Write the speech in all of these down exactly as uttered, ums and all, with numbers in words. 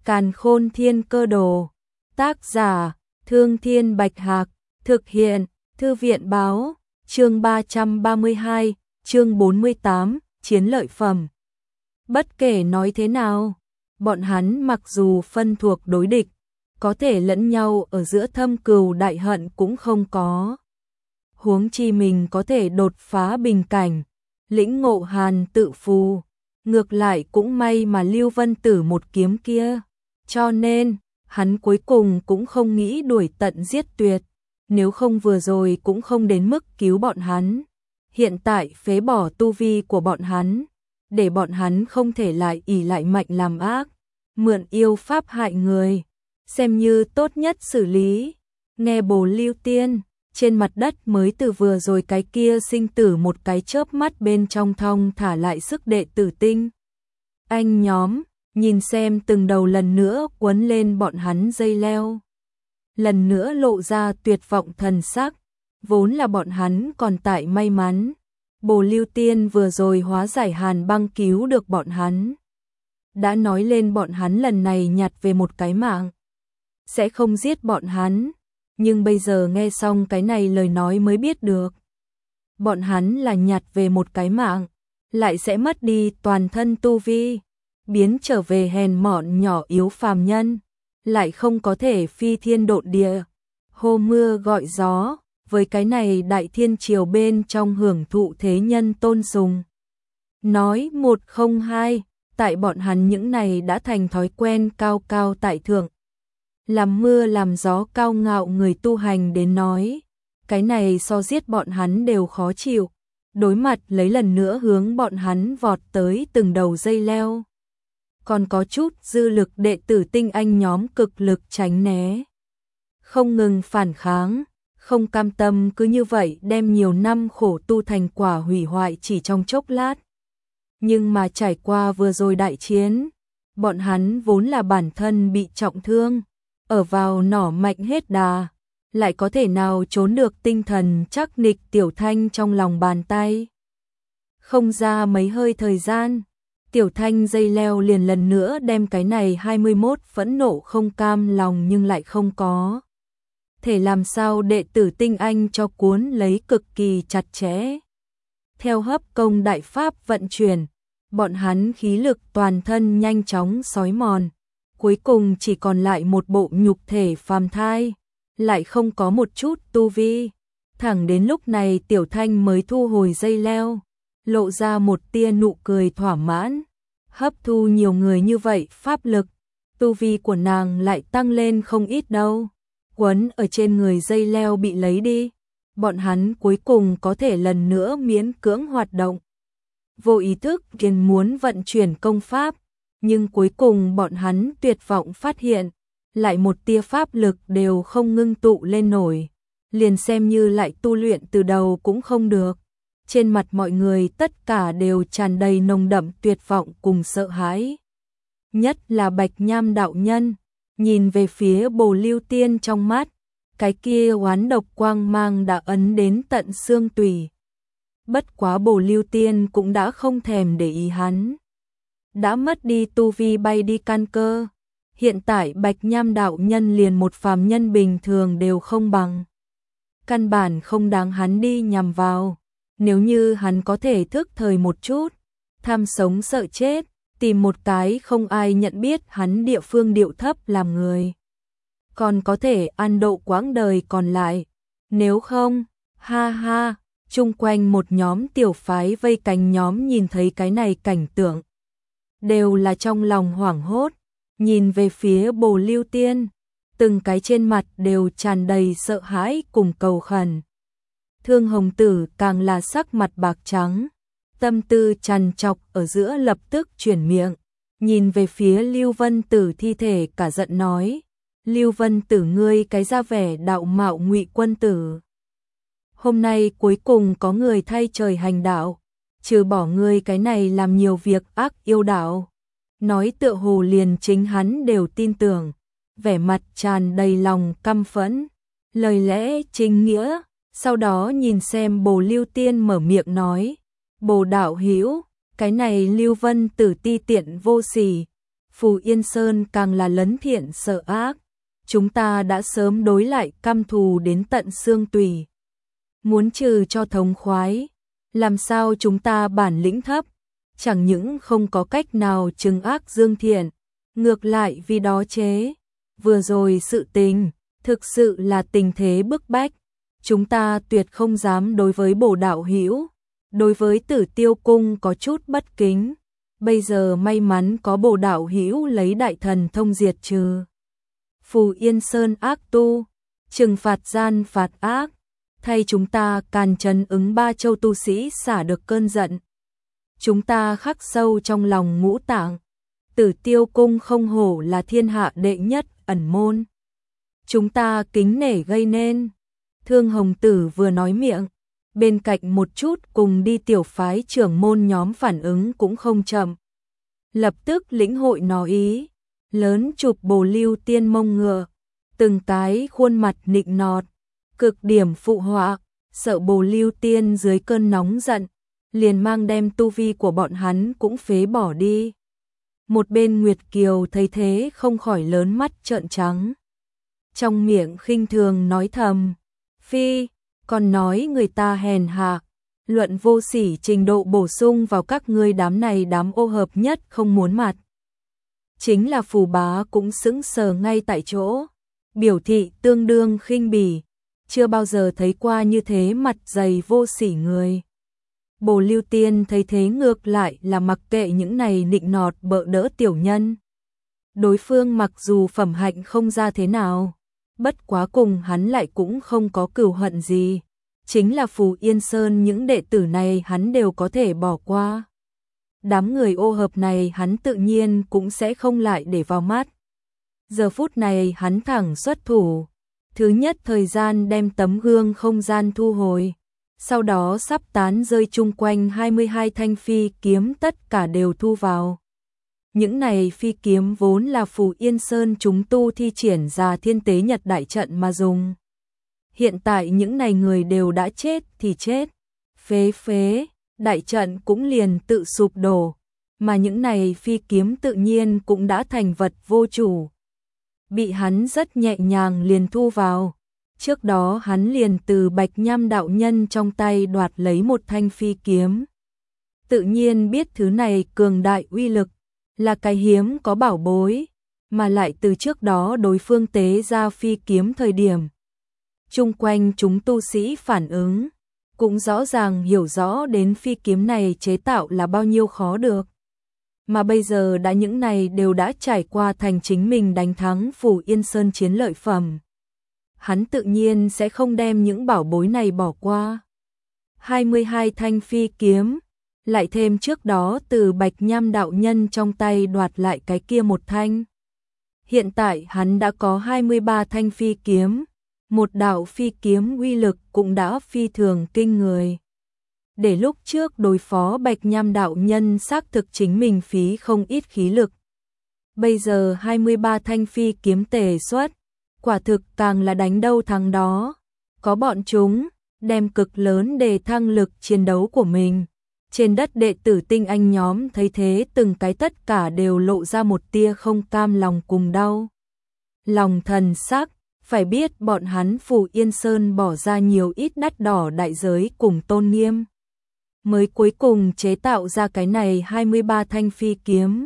Càn Khôn Thiên Cơ Đồ. Tác giả: Thương Thiên Bạch Hạc. Thực hiện: Thư viện báo. Chương ba trăm ba mươi hai, chương bốn mươi tám, chiến lợi phẩm. Bất kể nói thế nào, bọn hắn mặc dù phân thuộc đối địch, có thể lẫn nhau ở giữa thâm cừu đại hận cũng không có. Huống chi mình có thể đột phá bình cảnh, lĩnh ngộ hàn tự phù, ngược lại cũng may mà Lưu Vân Tử một kiếm kia, cho nên hắn cuối cùng cũng không nghĩ đuổi tận giết tuyệt, nếu không vừa rồi cũng không đến mức cứu bọn hắn. Hiện tại phế bỏ tu vi của bọn hắn, để bọn hắn không thể lại ỷ lại mạnh làm ác, mượn yêu pháp hại người, xem như tốt nhất xử lý. Nghe Bồ Lưu Tiên, trên mặt đất mới từ vừa rồi cái kia sinh tử một cái chớp mắt bên trong thong thả lại sức đệ tử tinh. Anh nhóm, nhìn xem từng đầu lần nữa quấn lên bọn hắn dây leo. Lần nữa lộ ra tuyệt vọng thần sắc, vốn là bọn hắn còn tại may mắn. Bồ Lưu Tiên vừa rồi hóa giải hàn băng cứu được bọn hắn. Đã nói lên bọn hắn lần này nhặt về một cái mạng, sẽ không giết bọn hắn, nhưng bây giờ nghe xong cái này lời nói mới biết được. Bọn hắn là nhặt về một cái mạng, lại sẽ mất đi toàn thân tu vi, biến trở về hèn mọn nhỏ yếu phàm nhân, lại không có thể phi thiên độn địa, hô mưa gọi gió, với cái này đại thiên triều bên trong hưởng thụ thế nhân tôn sùng. Nói một không hai, tại bọn hắn những này đã thành thói quen cao cao tại thượng, làm mưa làm gió cao ngạo người tu hành đến nói, cái này so giết bọn hắn đều khó chịu, đối mặt lấy lần nữa hướng bọn hắn vọt tới từng đầu dây leo. Còn có chút dư lực đệ tử tinh anh nhóm cực lực tránh né, không ngừng phản kháng, không cam tâm cứ như vậy đem nhiều năm khổ tu thành quả hủy hoại chỉ trong chốc lát. Nhưng mà trải qua vừa rồi đại chiến, bọn hắn vốn là bản thân bị trọng thương, ở vào nỏ mạnh hết đà, lại có thể nào trốn được tinh thần chắc nịch Tiểu Thanh trong lòng bàn tay. Không ra mấy hơi thời gian, Tiểu Thanh dây leo liền lần nữa đem cái này hai mươi mốt phẫn nộ không cam lòng nhưng lại không có thể làm sao đệ tử tinh anh cho cuốn lấy cực kỳ chặt chẽ. Theo hấp công đại pháp vận chuyển, bọn hắn khí lực toàn thân nhanh chóng xói mòn, cuối cùng chỉ còn lại một bộ nhục thể phàm thai, lại không có một chút tu vi. Thẳng đến lúc này Tiểu Thanh mới thu hồi dây leo, lộ ra một tia nụ cười thỏa mãn. Hấp thu nhiều người như vậy pháp lực, tu vi của nàng lại tăng lên không ít đâu. Quấn ở trên người dây leo bị lấy đi, bọn hắn cuối cùng có thể lần nữa miễn cưỡng hoạt động. Vô ý thức liền muốn vận chuyển công pháp, nhưng cuối cùng bọn hắn tuyệt vọng phát hiện, lại một tia pháp lực đều không ngưng tụ lên nổi, liền xem như lại tu luyện từ đầu cũng không được. Trên mặt mọi người tất cả đều tràn đầy nồng đậm tuyệt vọng cùng sợ hãi. Nhất là Bạch Nham đạo nhân, nhìn về phía Bồ Lưu Tiên trong mắt, cái kia oán độc quang mang đã ấn đến tận xương tủy. Bất quá Bồ Lưu Tiên cũng đã không thèm để ý hắn. Đã mất đi tu vi bay đi căn cơ. Hiện tại Bạch Nham đạo nhân liền một phàm nhân bình thường đều không bằng. Căn bản không đáng hắn đi nhằm vào. Nếu như hắn có thể thức thời một chút, tham sống sợ chết, tìm một cái không ai nhận biết hắn địa phương điệu thấp làm người, còn có thể an độ quãng đời còn lại. Nếu không, ha ha, chung quanh một nhóm tiểu phái vây cánh nhóm nhìn thấy cái này cảnh tượng, đều là trong lòng hoảng hốt, nhìn về phía Bồ Lưu Tiên, từng cái trên mặt đều tràn đầy sợ hãi cùng cầu khẩn. Thương Hồng Tử càng là sắc mặt bạc trắng, tâm tư trằn trọc ở giữa lập tức chuyển miệng, nhìn về phía Lưu Vân Tử thi thể cả giận nói, Lưu Vân Tử ngươi cái ra vẻ đạo mạo Ngụy quân tử. Hôm nay cuối cùng có người thay trời hành đạo, trừ bỏ ngươi cái này làm nhiều việc ác yêu đạo. Nói tựa hồ liền chính hắn đều tin tưởng, vẻ mặt tràn đầy lòng căm phẫn, lời lẽ chính nghĩa. Sau đó nhìn xem Bồ Lưu Tiên mở miệng nói, Bồ đạo hữu, cái này Lưu Vân Tử ti tiện vô sỉ, Phù Yên Sơn càng là lấn thiện sợ ác. Chúng ta đã sớm đối lại căm thù đến tận xương tủy. Muốn trừ cho thống khoái, làm sao chúng ta bản lĩnh thấp, chẳng những không có cách nào trừng ác dương thiện, ngược lại vì đó chế. Vừa rồi sự tình, thực sự là tình thế bức bách, chúng ta tuyệt không dám đối với Bồ đạo hữu, đối với Tử Tiêu cung có chút bất kính. Bây giờ may mắn có Bồ đạo hữu lấy đại thần thông diệt trừ Phù Yên Sơn ác tu, trừng phạt gian phạt ác, thay chúng ta càn trấn ứng ba châu tu sĩ xả được cơn giận. Chúng ta khắc sâu trong lòng ngũ tạng, Tử Tiêu cung không hổ là thiên hạ đệ nhất ẩn môn. Chúng ta kính nể gây nên. Thương Hồng Tử vừa nói miệng, bên cạnh một chút cùng đi tiểu phái trưởng môn nhóm phản ứng cũng không chậm. Lập tức lĩnh hội nó ý, lớn chụp Bồ Lưu Tiên mông ngựa, từng cái khuôn mặt nịnh nọt, cực điểm phụ họa, sợ Bồ Lưu Tiên dưới cơn nóng giận, liền mang đem tu vi của bọn hắn cũng phế bỏ đi. Một bên Nguyệt Kiều thấy thế không khỏi lớn mắt trợn trắng. Trong miệng khinh thường nói thầm, phi, còn nói người ta hèn hạ, luận vô sỉ trình độ bổ sung vào các ngươi đám này đám ô hợp nhất không muốn mặt. Chính là Phù Bá cũng sững sờ ngay tại chỗ, biểu thị tương đương khinh bỉ, chưa bao giờ thấy qua như thế mặt dày vô sỉ người. Bồ Lưu Tiên thấy thế ngược lại là mặc kệ những này nịnh nọt bợ đỡ tiểu nhân. Đối phương mặc dù phẩm hạnh không ra thế nào, bất quá cùng hắn lại cũng không có cừu hận gì. Chính là Phù Yên Sơn những đệ tử này hắn đều có thể bỏ qua. Đám người ô hợp này hắn tự nhiên cũng sẽ không lại để vào mắt. Giờ phút này hắn thẳng xuất thủ. Thứ nhất thời gian đem tấm gương không gian thu hồi. Sau đó sắp tán rơi chung quanh hai mươi hai thanh phi kiếm tất cả đều thu vào. Những này phi kiếm vốn là Phù Yên Sơn chúng tu thi triển ra thiên tế nhật đại trận mà dùng. Hiện tại những này người đều đã chết thì chết. Phế phế, đại trận cũng liền tự sụp đổ. Mà những này phi kiếm tự nhiên cũng đã thành vật vô chủ. Bị hắn rất nhẹ nhàng liền thu vào. Trước đó hắn liền từ Bạch Nham đạo nhân trong tay đoạt lấy một thanh phi kiếm. Tự nhiên biết thứ này cường đại uy lực, là cái hiếm có bảo bối, mà lại từ trước đó đối phương tế ra phi kiếm thời điểm. Chung quanh chúng tu sĩ phản ứng, cũng rõ ràng hiểu rõ đến phi kiếm này chế tạo là bao nhiêu khó được. Mà bây giờ đã những này đều đã trải qua thành chính mình đánh thắng Phù Yên Sơn chiến lợi phẩm. Hắn tự nhiên sẽ không đem những bảo bối này bỏ qua. hai mươi hai thanh phi kiếm, lại thêm trước đó từ Bạch Nham đạo nhân trong tay đoạt lại cái kia một thanh. Hiện tại hắn đã có hai mươi ba thanh phi kiếm, một đạo phi kiếm uy lực cũng đã phi thường kinh người. Để lúc trước đối phó Bạch Nham đạo nhân xác thực chính mình phí không ít khí lực. Bây giờ hai mươi ba thanh phi kiếm tề xuất, quả thực càng là đánh đâu thắng đó. Có bọn chúng, đem cực lớn để thăng lực chiến đấu của mình. Trên đất đệ tử tinh anh nhóm thấy thế từng cái tất cả đều lộ ra một tia không cam lòng cùng đau. Lòng thần sắc, phải biết bọn hắn Phù Yên Sơn bỏ ra nhiều ít đắt đỏ đại giới cùng tôn nghiêm. Mới cuối cùng chế tạo ra cái này hai mươi ba thanh phi kiếm.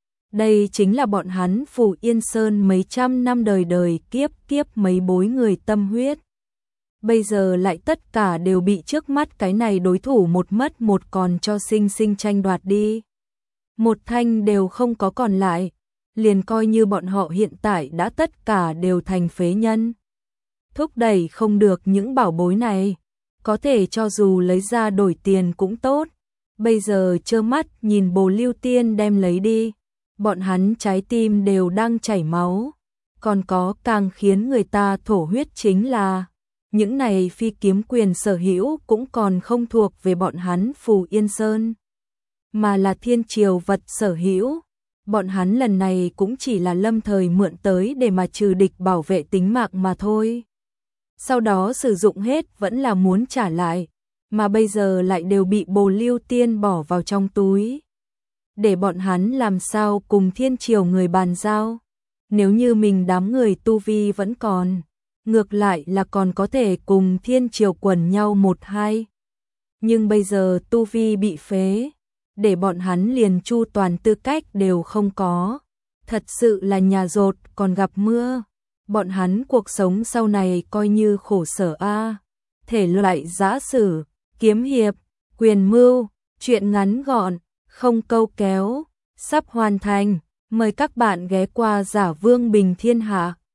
Đây chính là bọn hắn Phù Yên Sơn mấy trăm năm đời đời kiếp kiếp mấy bối người tâm huyết. Bây giờ lại tất cả đều bị trước mắt cái này đối thủ một mất một còn cho sinh sinh tranh đoạt đi. Một thanh đều không có còn lại, liền coi như bọn họ hiện tại đã tất cả đều thành phế nhân. Thúc đẩy không được những bảo bối này, có thể cho dù lấy ra đổi tiền cũng tốt. Bây giờ trơ mắt nhìn Bồ Lưu Tiên đem lấy đi, bọn hắn trái tim đều đang chảy máu. Còn có càng khiến người ta thổ huyết chính là những này phi kiếm quyền sở hữu cũng còn không thuộc về bọn hắn Phù Yên Sơn, mà là thiên triều vật sở hữu. Bọn hắn lần này cũng chỉ là lâm thời mượn tới để mà trừ địch bảo vệ tính mạng mà thôi. Sau đó sử dụng hết vẫn là muốn trả lại, mà bây giờ lại đều bị Bồ Lưu Tiên bỏ vào trong túi. để bọn hắn làm sao cùng thiên triều người bàn giao. Nếu như mình đám người tu vi vẫn còn, ngược lại là còn có thể cùng thiên triều quần nhau một hai. Nhưng bây giờ tu vi bị phế, để bọn hắn liền chu toàn tư cách đều không có. Thật sự là nhà rột còn gặp mưa. Bọn hắn cuộc sống sau này coi như khổ sở a. Thể loại giã sử, kiếm hiệp, quyền mưu, truyện ngắn gọn, không câu kéo, sắp hoàn thành. Mời các bạn ghé qua Giả Vương Bình Thiên Hạ.